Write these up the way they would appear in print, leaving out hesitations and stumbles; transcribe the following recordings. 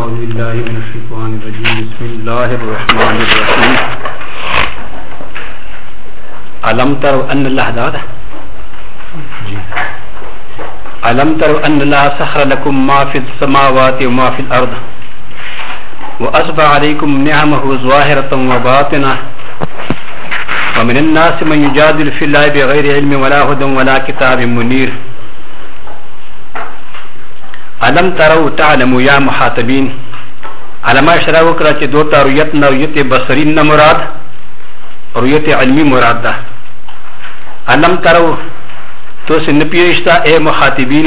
أعوذ بالله من الشيطان الرجيم بسم الله الرحمن الرحيم ألم تروا أن الله دادا ألم تروا أن الله سخر لكم ما في السماوات وما في الأرض وأصبح عليكم نعمه ظاهرة وباطنة ومن الناس من يجادل في الله بغير علم ولا هدى ولا كتاب منير ألم تروا تعلموا يا محاطبين على ما اشرا وکړه چې دوته رؤیت نه رؤیت بصری نه مراد رؤیت علمی مراد ده ألم تروا تو سن پیشتا اے مخاطبین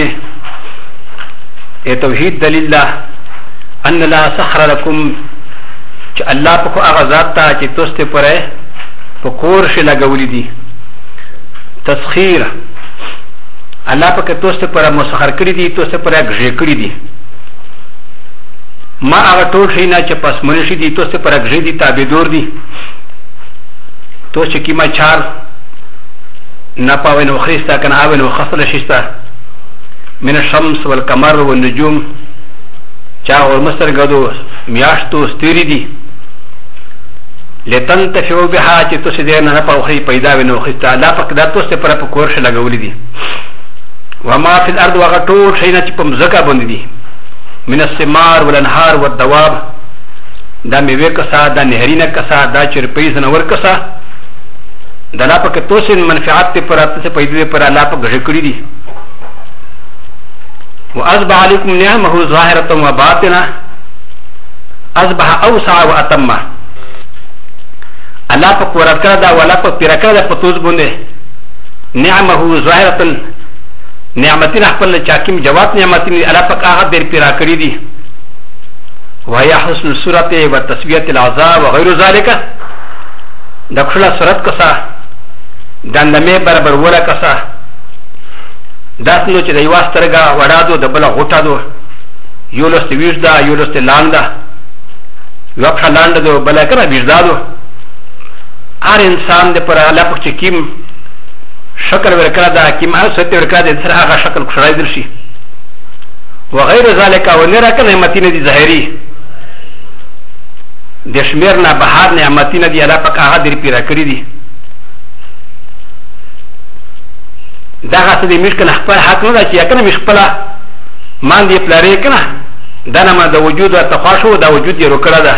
اے توحید دلیل الله ان لا سخر لكم چې الله په هغه ذات ته چې تاسو ته پره په کور شي لګولې دي تسخير الله پاک تاسو ته پر مسخر کړی دي تاسو پر غږی کړی دي ما هغه ټول شي نه چې پس منشي دي تاسو پر غږی دي تابعدار دي تاسو کی ما چار نه پاوې نو خريستا کنه اوې نو خفل شيستا من الشمس والقمر والنجوم چا اور مستر غدو میاشتو ستيري دي لتنتفعوا بها چې تاسو دې نه پاوې پیدا ونو خريستا الله پاک دا تاسو پر کور شي لګولې دي وما في الارض وغطور شينا تشبم زكا بندي من الثمار والانهار والدواب دا ميوه كسا دا نهرين كسا دا چرپي زنور كسا دا لا پاك توسن منفعات تے پر آتے سے پیدے پر اللہ پاک غشکری دی وأصبح عليكم نعمه ظاهرة وباطنة أصبح أوسع وأتم الله پاک ورکر دا ولا پاک پیرکر دا پتوز بنده نعمه ظاهرة نعمتين أخبرنا چاكيم جواب نعمتين على پاك آغا دير پیرا کری دی وهي حسن السورة وتصوية العذاب وغير ذلك دکشلا سورت کسا دندمه برابر ولا کسا داسنو چه دیواز ترگا وڑا دو دبلا غوطا دو یولست ویش دا یولست لان دا یوکشا لان دو بلا کنا ویش دا دو هر انسان دے پر اللہ پاک چکیم شکل ورکړه دا کیم هر څه ته ورکړه د سره هغه شکل خړای درشي وغیر ذالک او نه راکنه نعمتونه دي ظاهري د شمیر نه بهر نعمتونه دي الله پاک هغه در پیرا کړی دي دا هغه دې مشکل خپل حق نه ده چې کنه مشکله مان دي پلاری کنه دا نه ما د وجود او تخاشو دا وجود یې ورکړه ده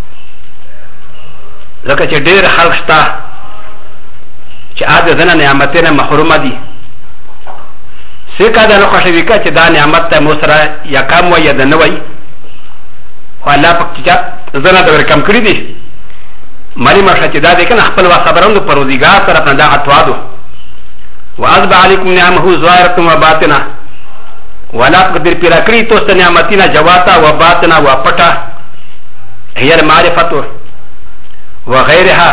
ځکه چې ډېر خلک شته چې آده زنه نعمتونه محرومه دي سکه دا نو خوشوي که چې دا نعمت ته مو سره یا کم وای یا د نه وای خو الله پاک چې زنه د ورکم کړي دي معلومه شوه چې دا دی که نه خپل خبرونه د پروردګار طرف نه دا عطوا دو واصبح علیکم نعمه ظاهرة وباطنه ولا پاک در پیرا کړي تاسو ته نعمتونه جواتا و باطنه و پټه هي المعرفت وغيرها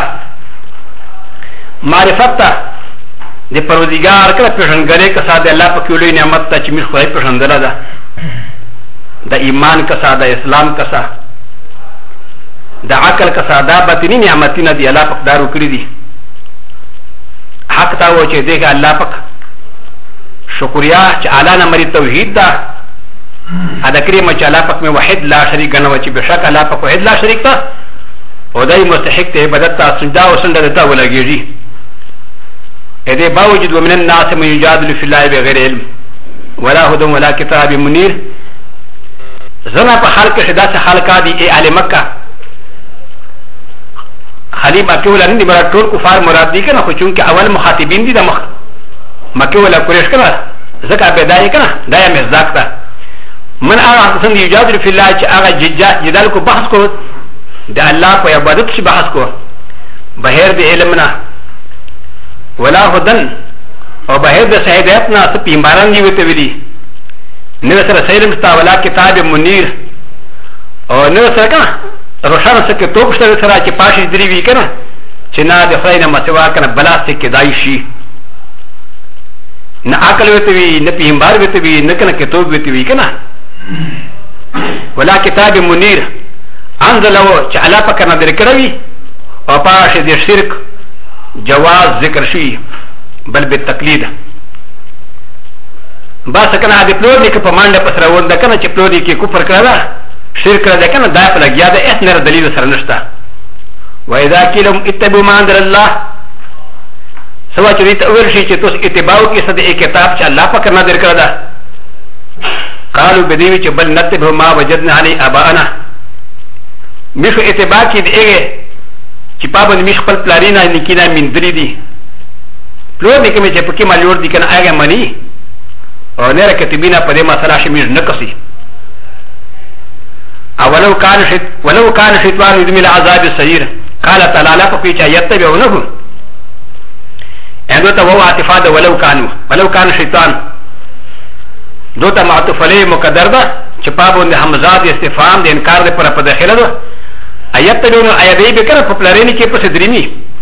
معرفت تا د پروردگار کله پیژنګری کسا د الله په کولې نعمت ته چې موږ خدای پیژندل ده د ایمان کسا د اسلام کسا د عقل کسا د باطنی نعمتونه دی الله پاک دارو کړی دي حق تا و چې دغه الله پاک شکریا چې اعلی نمبر توحید ده ادا کریم چې الله پاک می واحد لا شریک غنو چې بشک الله پاک واحد لا شریک ته او دای مستحق ته عبادت ته سجدا او سجدا ته ولګیږي هذا باوجد ومن الناس من يجادل في الله بغير علم ولا هدى ولا كتاب منير زنا په خلق شدا سے خلقا دي اي اهل مکه خلی مکه ولا نه مراد ټول کفار مراد دي کنه خو چونکه اول مخاطبین دي د مکه ولا قریش کنه زکه بدايه کنه دایا مزداق تا من هغه څنګه يجادل في الله چې هغه جدال کو بحث کو د الله په عبادت شي بحث کو بهر د علمنا ولا هدن او بهر د سهدایتنا څه پیمباران دی وته ویلي نو سره سیرم ستا ولا کتاب منیر او نو سره کنه روشن څه کې توپ سره سره چې پاشي دی وی کنه چې نه د خدای نه مسوا کنه بلا څه کې دای شي نه عقل وته وی نه پیمبار وته وی نه کنه کې توپ وته وی کنه ولا کتاب منیر انزلوا چې الله پاک نه درکړوي او پاشي د شرک جواز ذکر شي بل بالتقليد بس کنه د پلوډ کې په مانډه پسره ونده کنه چې پلوډ کې کفر کړه شرک را ده کنه دا په لګیا ده اس نه دلیل سره نشته و اذا قيل اتبعوا ما انزل الله سوا چې دې ته ویل شي چې تاسو اتباع کې څه د کتاب چې الله پاک نه درکړه ده قالوا بدیوی چې بل نتبع ما وجدنا علی اباءنا مشو اتباع کې دغه چې پابند مش خپل پلارینا نکینا من درې دي پلور دې کوم چې پکې مالور دي کنه هغه منی او نه راکتبینا په دې مسله شي مش نه کسي ولو كان شيطان يدمي العذاب السير قال تعالى لا فكيت يتبعونه ان دوتا وهو اعتفاد ولو كان شيطان دوتا معطوف عليه مقدر ده چې پابند حمزات استفهام د انکار د پر په داخله ده ايتبعونه ايدي بکره په پلارینی کې په صدريمي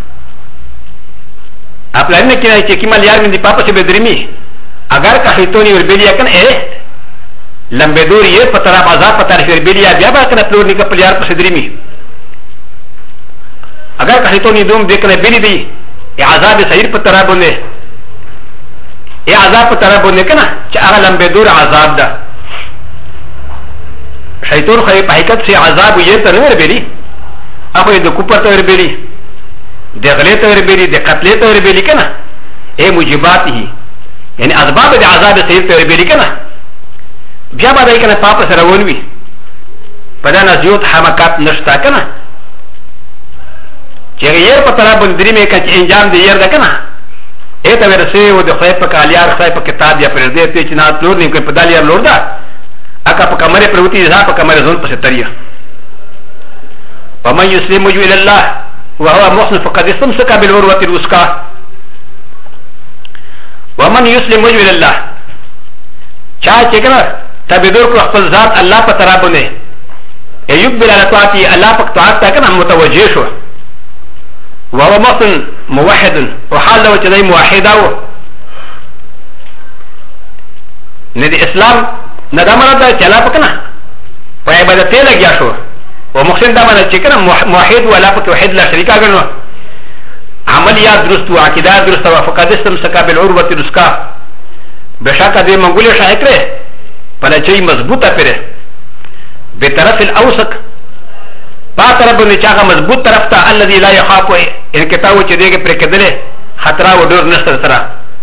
اپلارینی کې چې کیمال یار من دي پاپا سے بدريمي اگر کا شیطانی ور بلیا کنه لمبه دوري یې په طرف عذاب په طرف ور بلیا بیا به کنه پلور نک پلیار په صدريمي اگر کا شیطانی دوم دې کنه بلی دی عذاب سیر په طرف باندې عذاب په طرف باندې کنه چې هغه لمبه دور عذاب ده شیطان خو په حقیقت سي عذاب یې ته نه ور بلی هغه د کوپر ته ور بلی د غلې ته ور بلی د قتل ته ور بلی کنه موجباته يعني اسباب د عذاب سیر ته ور بلی کنه بیا به دای کنه پاپ سره ونوي پدانه زیوت حماقت نشتا کنه چې یې په طرف باندې درې مې کچ انجام دی ير ده کنه اته ورسه و د خو په کالیار خو په کتاب یا پر دې ته چې نه تلور نه کوي په دالیا لور ده اکا په کمره پروتي ځا په کمره زون په ستریا ومن يسلم وجهه الى الله وهو محسن فقد استمسك بالعروة الوثقى ومن يسلم وجهه الى الله چا چې کنه تبدور کو خپل ذات الله په طرف باندې يقبل على طاعتي الله په طاعت ته کنه متوجه شو وهو محسن موحد وحال له چې دای موحد او نه دي اسلام نه دا مراد چې الله په کنه په عبادت ته لګیا شو او محسن دا مراد چې کنه موحد ولا په توحید لا شریک اګنو عملیات درست او عقیده درست او فقد استمسك بالعروة الوثقى بشکه دې منګولې شاکره پلچې مضبوطه پره به طرف الاوسق با طرف باندې چاغه مضبوط طرف ته الذي لا يخاف ان کتابو چې دغه پر کېدلې خطر او ډور نشته سره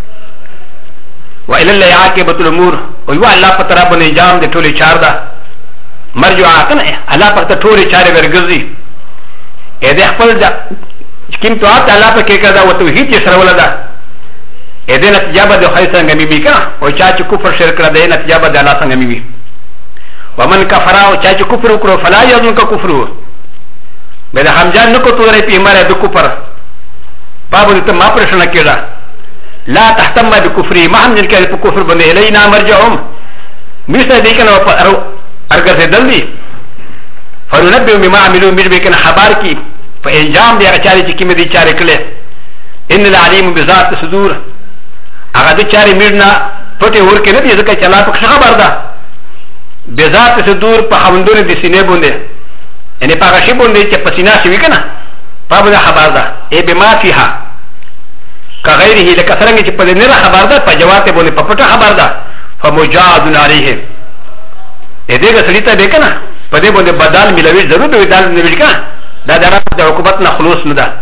والى الله عاقبه الامور او یو الله په طرف باندې انجام دې ټولې چار ده مرجع کنه الله په ټولې چارې ورګرځي اې دې خپل کوم ته الله په کې کړه او توحید یې سره ولدا اې دې نتیجه به د خیر څنګه میبي کنه او چا چې کفر شرک کړه دې نتیجه به د الله څنګه میبي ومن كفر او چا چې کفر وکړو فلا يظن كفر بده همجان نکو تو رہی پی مارے دو کفر بابو نے تو ما پرشن کیڑا لا تحتم بکفری ما ہم جن کے کفر بندے الینا مرجعهم مثل دیکھنا ارگر سے دل دی فننبئ بما عملوا مر بکن خبر کی فانجام دی اچاری چکی میں دی چارے کلے ان العلیم بذات صدور اگر دی چارے مرنا پٹے اور کے نہ دی زکہ چلا پک خبر دا بذات صدور په خوندونه د سینې بوندې یعنی په هغه شی بوندې چې په سینه شوي که نه په باندې خبر ده ای بما فیها که غیره لکه څرنګه چې په دې نه خبر ده په جواب باندې په پټه خبر ده فمجاد علیه دې دې سړي ته به که نه په دې باندې بدل ملوي ضرور به بدل نه وي که نه دا د عقوبت نه خلوص نه ده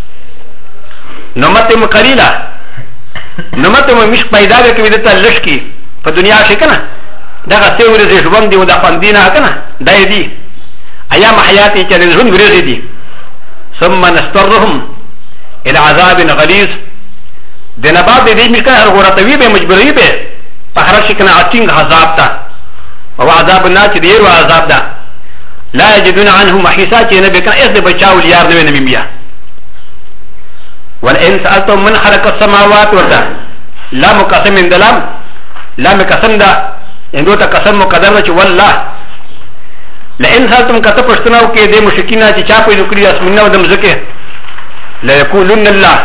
نعمت قلیله نعمت مش پیدا به کوي دته لږ کی په دنیا شي که نه دغه څه ورځې ژوند دی او د خوندینه که نه دا یې دي ایام حیاتي چې د ژوند ورځې دي ثم نسترهم الى عذاب غلیظ د نبات د دې مشکل غورتوي به مجبوری به په هر شي کنه اټینګ عذاب ته او عذاب نه چې ډیر عذاب ده لا یجدون عنه محیصا چې نه به کنه اس د بچاو لیار نه ویني بیا ولئن سالتم من خلق السماوات والارض لا مقسم من دلام لا مقسم ده اندو ته قسم مقدر چې والله لئن سالتم کته پښتناو کې د مشکینا چې چا په نکړي اسمنه او د مزکه لا یقولن الله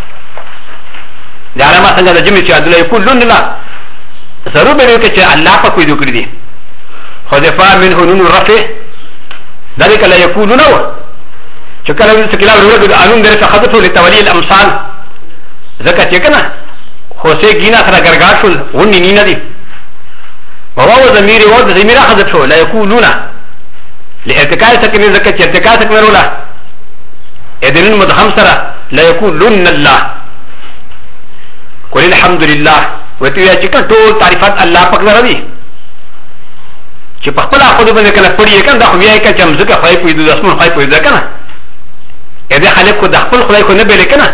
دا علامه څنګه د جمع چې لا یقولن الله ضرور به کې چې الله په کوئی نکړي دي حذفا منه نون رفع ذلك لا يقولون چې کله چې کله ورته د انون درته خطو لتولي الامثال زکه چې کنه خو سه ګینا سره ګرګاشل ونی نه دي وهو ضمير ورد ضمير حذف شو لا يقولون لارتكاء سكن زكاه ارتكاء سكن رولا ادن مدخم سرا لا يقولن الله قل الحمد لله وتویا چې ټول تعریفات الله پاک لره دي چې په خپل خود باندې کله پړی کنه دا خو یې کله چې مزګه خای په دې اسمن خای په دې کنه اې دې خلک کو د خپل خدای کو نه بیل کنه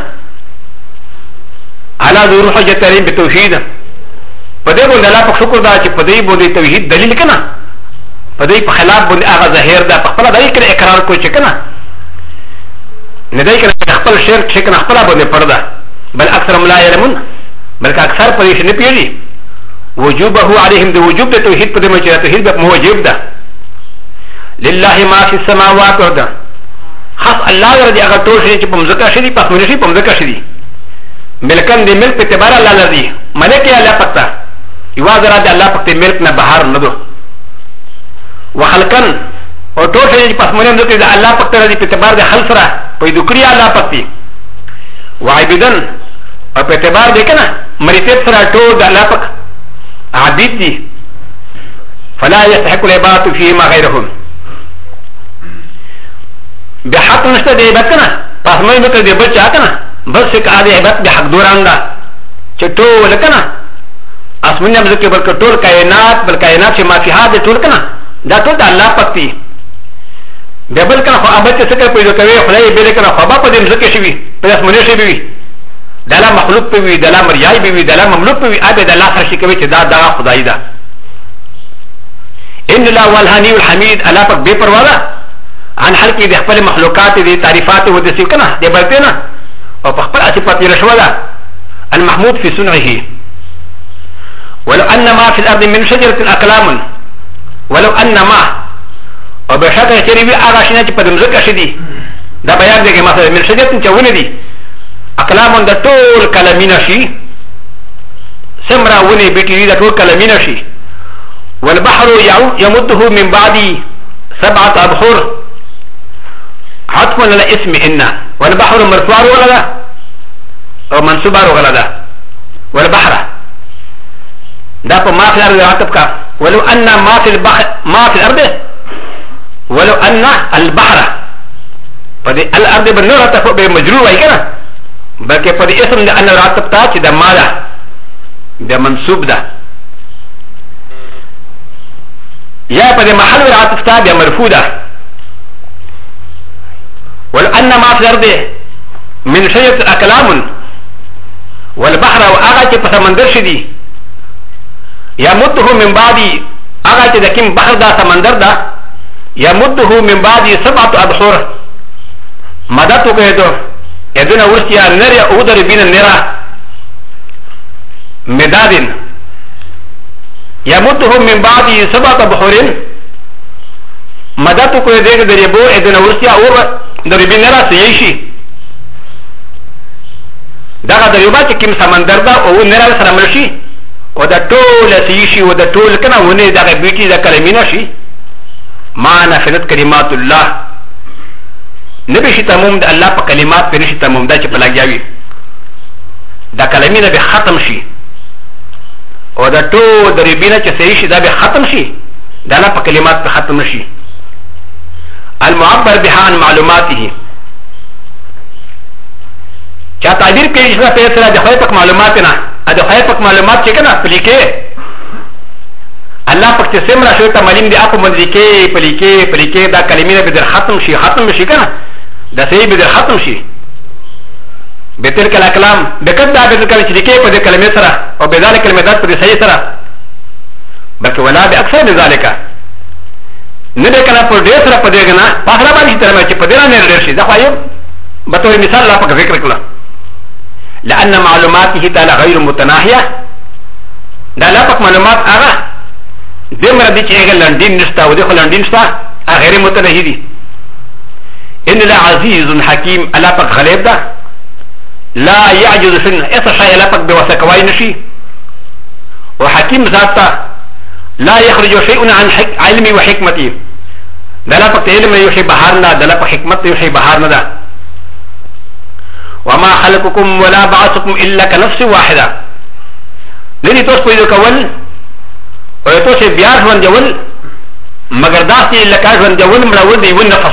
على ظهور حجت عليهم بالتوحيد فدې باندې الله پاک شکر دا چې په دې باندې توحید دلیل کنه په دې په خلاف باندې هغه ظاهر دا په خپل دای کړه اقرار کوي چې کنه نه دای کړه خپل شرک چې کنه خپل باندې پرده بل اکثر لا يعلمون بلکې اکثر په دې نه پیږي وجوبه عليهم دي وجوب التوحيد قد ما جاء التوحيد موجب ده لله ما في السماوات والارض خاص الله رضي اگر تو شي چې په مزکه شي په منشي په مزکه شي ملکن دي ملک په اعتبار الله لري ملک الله پتا یواز را دي الله پتا ملک نه بهر نه دو وخلقن او تو شي په منم دته ده الله پتا رضي په اعتبار ده خلق را په ذکر الله پتی وعبدن او په اعتبار ده کنه مریتت سره ټول ده الله پک عبيد دي فلا يستحق العبادة فيما غيرهم بحق نشتا دي عبادتنا فاسمين بكر دي بچا كنا بس كعادي عبادت بحق دوران دا چطو لكنا اسمين نمزكي بلکر طول كائنات بالكائنات شما في هذا طول كنا دا طول دا الله پکتی بيبل كنا خو عبادت سكر پیدو کوي خدای بیل كنا خو با پا دي مزكي شوي پا اسمونه شوي دلا مخلوق پوي دلا مرياي پوي دلا مملوك پوي ابي دلا خرشي کوي چې دا خدای دا ان الله والهني والحميد الا پاک بے پروا ده عن حلقي د خپل مخلوقات دي تعريفات و د سکنه دي بلتنه او په خپل صفات رشوه ده المحمود في صنعه ولو ان ما في الارض من شجره اقلام ولو ان ما او بشکه چې وی هغه شنه چې په دمزکه شدي دا بیان دی مثلا من شجره چونه دي اقلام د ټول کلمینه شي سمرا ونی بیٹی د ټول کلمینه شي والبحر يمده من بعد 7 ابحر عطف على اسم ان والبحر مرفوع ولا او منصوب ولا والبحر دا ما في الارض عطف کا ولو ان ما في البحر ما في الارض ولو ان البحر فدي الارض بالنور عطف بمجرور وای کنه بلکې په دې اسم د ان راتب تا چې د ماده د منصوب ده یا په دې محل راتب تا د مرفوع ده ولأن ما في الأرض من شجرة أكلام والبحر وأغا چې په سمندر شدي يمده من بعد أغا چې د کوم بحر دا سمندر ده يمده من بعد 7 أبحر مدد وکړي يدنا ورسيا نرى أودر بين النرى مداد يمدهم من بعد 7 بحور مدد كل ذلك دريبو يدنا ورسيا أور دربين نرى سيشي دغه دريبا چې کوم سمندر دا او نرى سره مرشي او دا ټول سيشي او دا ټول کنه ونه دغه بیٹي دا کلمینه شي ما نفذت كلمات الله نبشي تموم دا الله پا کلمات پی نشي تموم دا چه پلاک جاوی دا کلمینه بی ختم شي او دا تو دا ربینه چه صحیح شي دا بی ختم شي دا الله پا کلمات پی ختم نشي المعبر بها عن معلوماته چا تعبیر کئی جسنا پیسرا دا خواهی پاک معلوماتنا دا خواهی پاک معلومات چه کنا پلیکے الله پاک چه سمرا شوی تا ملیم دی اپا مندریکے پلیکے دا کلمینه بی در ختم شي کنا دا صحیح بدر ختم شي بتلك الاكلام بكد دا بدر كلمه شريكه قد كلمه سرا او بذلك المداد قد صحيح سرا بلکه ولا باكثر من ذلك نبي كلام پر دې سره پدې غنا پاخلا باندې تر مې چې پدې نه لري شي دا خو بتوي مثال لا پک ذکر کړه لان معلوماته تعالی غیر متناهيه دا لا پک معلومات هغه دمر دي چې لندن نشتا او د لندن نشتا غیر متناهي دي ان لا عزيز حكيم الا پک غلیب ده لا يعجز سن ايسا شيء الا پک بوسکوای نشي وحكيم ذاتا لا يخرج شيء عن علمي وحكمتي دلا پک علم يوحي بهارنا دلا پک حکمت يوحي بهارنا ده وما خلقكم ولا بعثكم الا كنفس واحده ندي توس پویدو کول او توس بیار ژوند جول مگر داسې لکه ژوندول مړول د یو نفس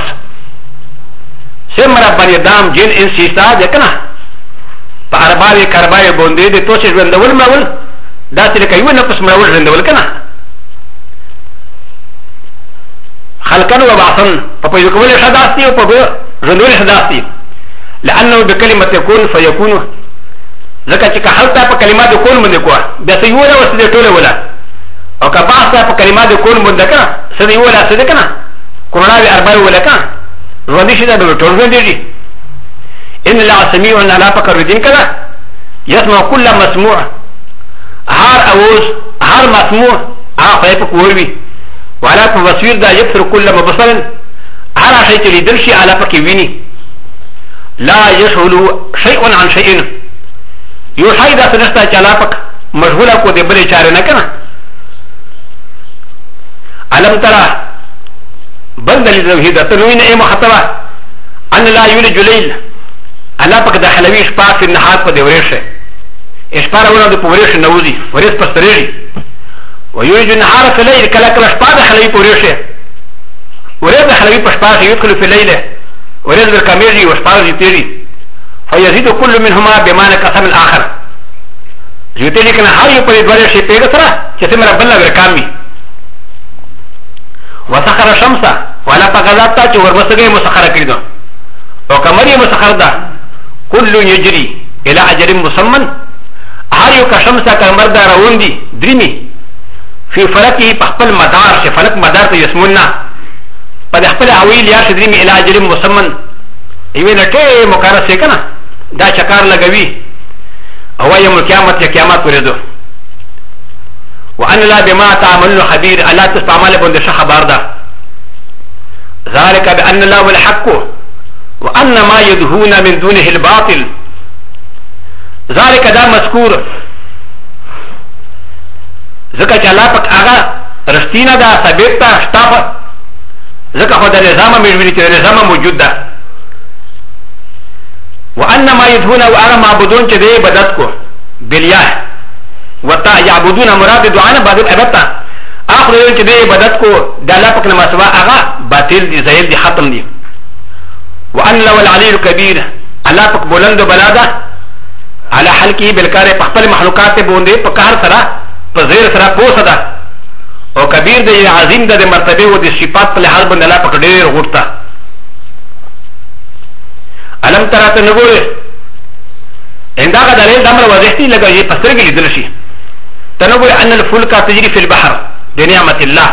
سمره بني دام جن انسي ستا ده که نه په اربابې کربابې باندې د توسې ژوندول مړول داسې لکه یو نفس مړول ژوندول که نه خلقا و بعثا په پیدا کول ښه داسې او په ژوندول ښه داسې لانه بکلمه کن فیکون ځکه چې که هلته په کلمات د کون باندې کوه بیا څه یوله وه څه د ټوله وله او که بحث ته په کلمات د کون باندې که نه څه د یوله څه ده که نه کورناوې اربابې وله که ژوندي شي دا به ټول ژوندېږي ان الله سميع الله پاک اورېدونکی که ده يسمع كل مسموع هر اوز هر مسموع هغه خدای پاک واوري وعلى بصير دا يبصر كل مبصر هر شيء چې لیدل شي الله پاک ویني لا يشغل شيء عن شيء یو شی داسې نشته چې الله پاک مشغوله کو د بلې چارې نه که نه علم ترى بل دلیل توحید ته نو نه مخاطبه ان لا یولج الليل الله پاک داخلوي شپه په النهار په د ورځې شپه راوړه د پورې نوځي ورځ په سترېږي ويولج النهار في الليل کله کله شپه داخلوي په ورځې ورځ داخلوي په شپه کې يدخل في الليل ورځ ورکمېږي او شپه زیاتېږي فيزيد كل منهما بمعنى قسم الاخر زیاتېږي کنه هر یو په دې دوه شي پیګه سره چې څنګه بل ورکامي وسخر الشمس ولا فغذات چې ورمسګي مسخره کړی دو او کمرې مسخر ده كل يجري الى اجر مسمى هر یو کا شمس کمر ده روان دي درمي في فلكه په خپل مدار چې فلک مدار ته يسمونا په خپل اویل یا درمي الى اجر مسمى ایوه لټه مقرره سي کنه دا چکار لګوي او يوم القيامت یا قیامت ورځو وان لا بما تعملون خبير الا تستعمل بند خبر ده ذلك بان الله الحق وان ما يدهون من دونه الباطل ذلك دا مذكور ذکر چې الله پاک هغه رښتینه ده ثابت ده شتافه ذکر خو د نظام مې چې نظام موجود ده وان ما يدهون وارى معبودون چې دی عبادت کو بلیاه وتا يعبدون مراد دعانا بعد الابتا اخر يوم چې دی عبادت کو د الله پاک نه مسوا هغه باطل دي زهيل دي ختم دي وان لو العلي الكبير الله پاک بلند بلاده على حلقه بالکار په خپل مخلوقات باندې په کار سره په زیر سره پوسه ده او کبیر دی عظیم ده د مرتبه او د صفات په لحاظ باندې الله پاک ډېر غوړتا علم تراته نګوره انداغه دلیل د امر وضاحتي لګي په سترګې لیدل شي تنوي ان الفلك تجري في البحر بنعمه الله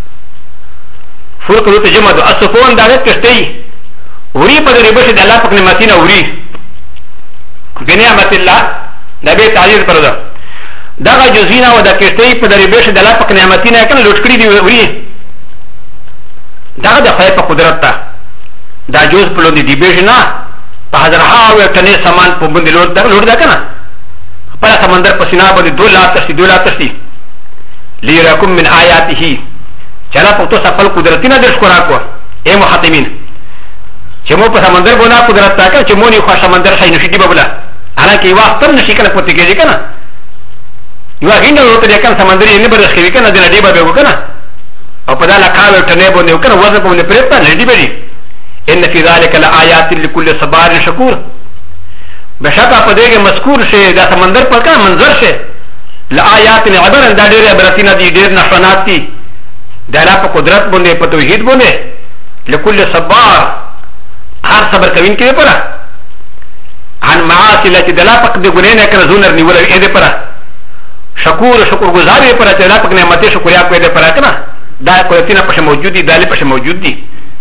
فلك روت جمع دو اصفون دغه کشتي وري په دې بشه د الله پاک نعمتونه وري بنعمه الله د به تعریف پر ده دغه جزینا او د کشتي په دې بشه د الله پاک نعمتونه کنه لوټ کړی دی وري دغه د خدای په قدرت ته دا جوز په لوندې دی بشه نه په حضرها او تنه سامان په باندې لوټ ده کنه په سمندر په سینا باندې دولا تشتي ليراكم من آياته چلا په تو سفل قدرتینه درش کو راکو اے محتمین چې مو په سمندر باندې قدرت تا کنه چې مونږ خو سمندر شي نشي دی بولا حالانکه وخت هم نشي کنه پته کېږي کنه یو هینده وته دی کنه سمندر یې نه برخ کوي کنه د نړۍ به وکنه او په دا لکاوه ټنه باندې وکنه وځه په باندې پرېتا نه دی بری ان في ذلك لآيات لكل صبار شكور بشکه په دې کې مذکور شي دا سمندر پر کا منظر شي لآيات عبر دا ډېر عبرتونه دي ډېر نښانات دي د الله په قدرت باندې په توحید باندې لكل صبار هر صبر کوونکی لپاره عن معاصي التي د الله په د ګناه نه کړه زونر نیول یې دې لپاره شکر گزار یې لپاره چې الله په نعمت شکریا کوي دې لپاره کنه دا قدرتونه په موجود دي دالې په موجود دي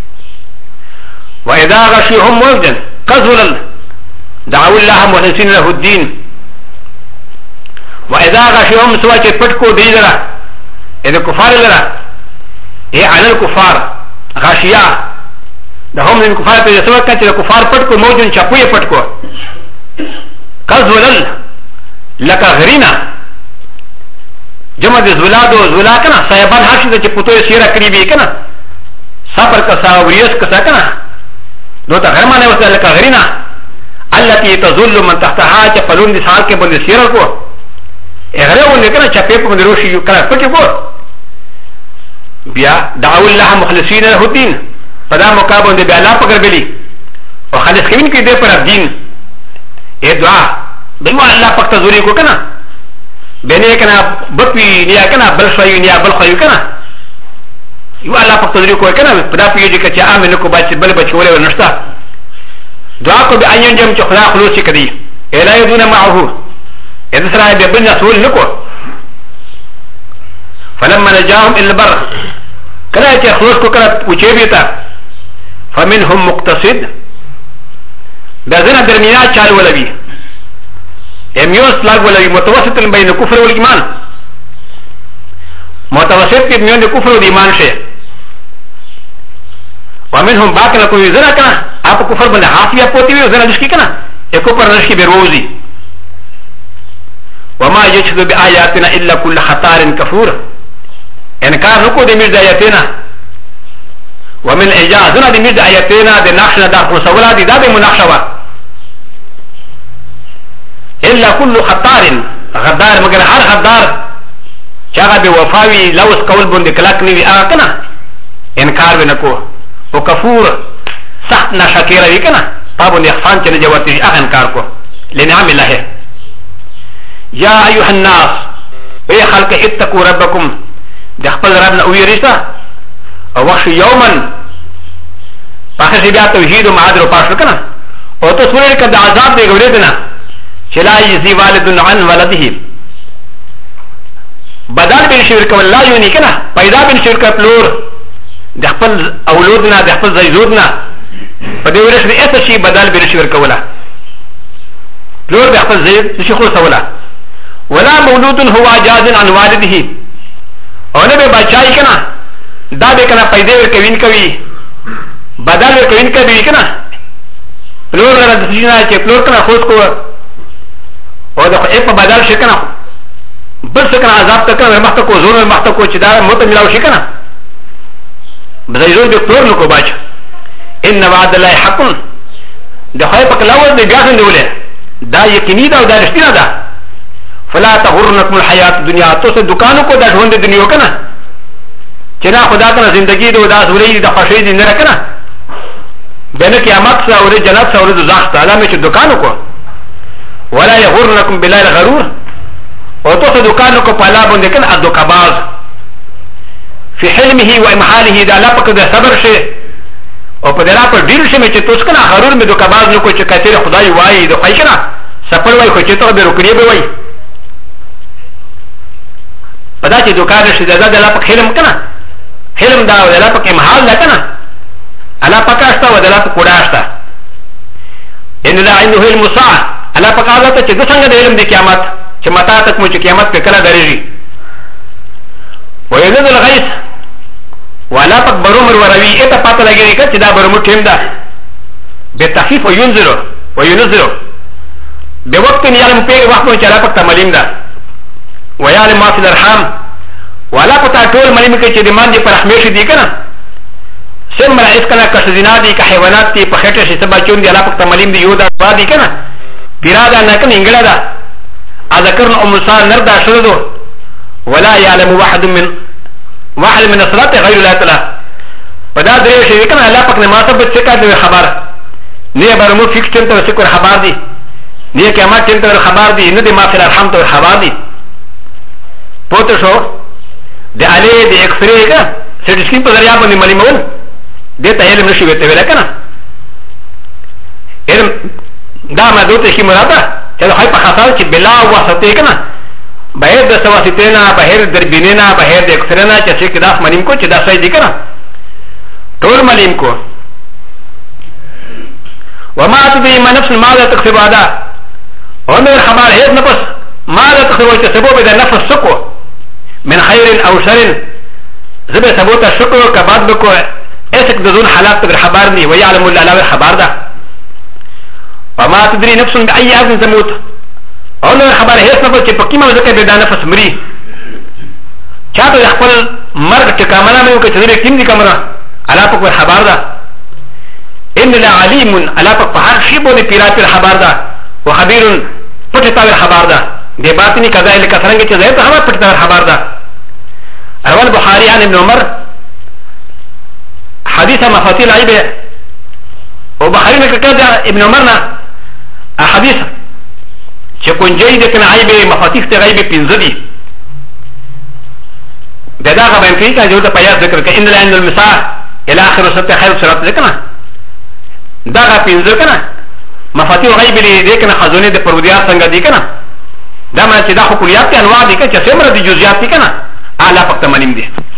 واذا غشيهم موجا كذل دعوا الله مخلصين له الدين واذا غشيهم سوى پټکو دی لرا اذا كفار لرا اي على الكفار غشيا ده هم من كفار په سوى کچ کفار پټکو موجن چپوي پټکو كذل لك غرينا جمع زولاد او زولا کنه صاحبان حاشد چې پتوې سیره کړی به کنه صبر کسا وریس کسا کنه نو ته غرمانه وسه لك غرينا التي تظل من تحتها چې پلون دي سال کې باندې سیره کو اغره ونه کنه چې په باندې روشي کنه پټي کو بیا دعو الله مخلصین له الدین پدا مقابل دے بیا اللہ پکر بلی و خالص کمین کی دے پر الدین اے دعا بلو اللہ پک تزوری کو کنا بینه کنا بطوی نیا کنا بل شوی نیا بل خوی کنا یو اللہ پک تزوری کو کنا پدا پیجی کچا آمین کو بچ بل بچولے ونشتا دعا کو بی آئین جم چو خدا خلوصی کدی ایلا یدون معهو ادسرائے بی بلنا سول نکو فلما نجاهم الى البر كلا يخلص كلا وجيبيتا فمنهم مقتصد بازنا درمينا شال ولا بي اميوس لاغ ولا بي متوسط بين الكفر والايمان متوسط بين الكفر والايمان شيء ومنهم باقنا كوي زنا كنا آپ كفر بند حافيا پوتي وي زنا دشكي كنا يكفر نشكي بروزي وما يجحد بآياتنا الا كل خطار كفور انکار نکو دی مرد آیتینا ومن اجازنا دی مرد آیتینا دی نقشنا دا خلصولا دی دا دی منقشوا الا كل خطار غدار مگر هر غدار چاگا بی وفاوی لوس قول بند کلک نیوی آگا کنا انکار بی نکو و کفور سخت نشکیر وی کنا پابند اخفان چنی جواتی آگا انکار کو لنعم اللہ یا ایوہ الناس وی خلق اتقو ربکم د خپل رب نه ویریسته او وخت یومن پاخه بیا توحید او معادر او پاش کنه او ته سورې کده عذاب دی ګورېدنه چې لا یزي والد عن ولده بدل بن شرک والله یونی کنه پیدا بن شرک پلور د خپل اولودنا د خپل زیزودنا په دې ورسره ایسه شي بدل بن شرک ولا پلور د خپل زید شي خو سولا ولا مولود هو جاز عن والده او نه به بچای کنه دا به کنه پیدا ورکوین کوي بدل ورکوین کوي کنه پلور را د سینه چې پلور کنه خوښ کو او دا په بدل شي کنه بل څه کنه عذاب ته کنه مخته کو زور مخته کو چې دا مت ملاو شي کنه بدای زور به پلور نو کو باچ ان وعد الله حق د خای په کلاو د بیا څنګه ولې دا یقیني دا د رښتینه ده فلا تغرنكم الحياه الدنيا تو سے دکانوں کو دا ڈھونڈ دنیا کنا چنا خدا کنا زندگی دو دا سوری دا خوشی دی نہ کنا بین قیامت سے اور جنت سے اور دوزخ تعالی میں دکانوں کو ولا يغرنكم بالله الغرور اور تو سے دکانوں کو پالا بند کنا ادوکباز فی حلمه و امحاله دا لا پک دا صبر سے اور پدرا پر دل سے میں تو کنا غرور میں دوکباز نو کو چکتے خدای وای دو خای کنا سفر وای کو چتو به رکنی به وای پدا چې دوکان شي دا د لا پک حلم کنا حلم دا د لا پک امحال دا کنا الا پکاشتا و د لا پک کوډاشتا ان لا عنده علم الساعه الا پک حالت چې د څنګه د علم د قیامت چې متا تک مو چې قیامت په کله درېږي ويزيد الغيث ولا پک برومر وروي اته پته لګي چې دا برومر ټیم ده به تخفيف وينزل بوقت يعلم په وخت چې لا پک تملیم ده ويعلم ما في الارحام ولا پتا ټول ملیم کې چې د مان دي پر رحمېش دي کنه سم ملائکه کنه کښ دي که حیوانات دي په خټه شي سبا چون دي لا پک تملیم دي یو دا دي کنه پیرادا نه کنه انګلا ده اذكرنا ام صار نردا شردو ولا يعلم واحد من الصلاه غير الله تعالى پدا درې شي کنه الله پاک نه ما ته بچ کا دي خبر نه برمو فکس ته څه خبر دي نه قیامت ته خبر دي نه دي ما فی الارحام ته خبر دي پوتو شو د علی د اکسرے کا سټسکین په ذریعہ باندې مليمون د ته علم نشي وته ویل کنه علم دا ما دوته کی مراده چې هاي په خاطر چې بلا واسطه کنه بهر د سواسیتنا بهر دربیننا بهر د اکسرنا چې څه کداس ملیم کو چې دا صحیح دي کنه ټول ملیم کو وما تدري ما نفس ماذا تكسب هذا ومن خبر هيك نفس ماذا تكسب تسبب اذا نفس سكو من خير او شر زب سبوت الشكر كبعد بكو اسك دون حالات تقدر خبرني ويعلم الله لا خبر ده وما تدري نفس باي ارض تموت اول خبر هيك نفس چې پکې ما ځکه به دا نفس مري چاته خپل مرګ ټکامنه مې وکړي چې کیم دي کمره الا په خبر ده ان لا عليم الا په هر شی باندې پیرات خبر ده وخبير پټه خبر ده دي باطني كذلك څنګه چې زه ته هم پټه خبر ده رواه البخاري عن ابن عمر حديث مفاتيح العيب وبخاري كذا ابن عمرنا حديث شكون جيد كان عيب مفاتيح الغيب بينزدي بداغه بين فيك جوده بياض ذكر كان لان المساء الى اخر سته خير صراط ذكرنا داغه بينزل كنا مفاتيح الغيب لي ذكرنا خزونه د پروديات څنګه دي كنا دا ما چې دا خو کلیات انواع دي چې څومره دي جزئیات دي كنا اعلی فقط منیم دي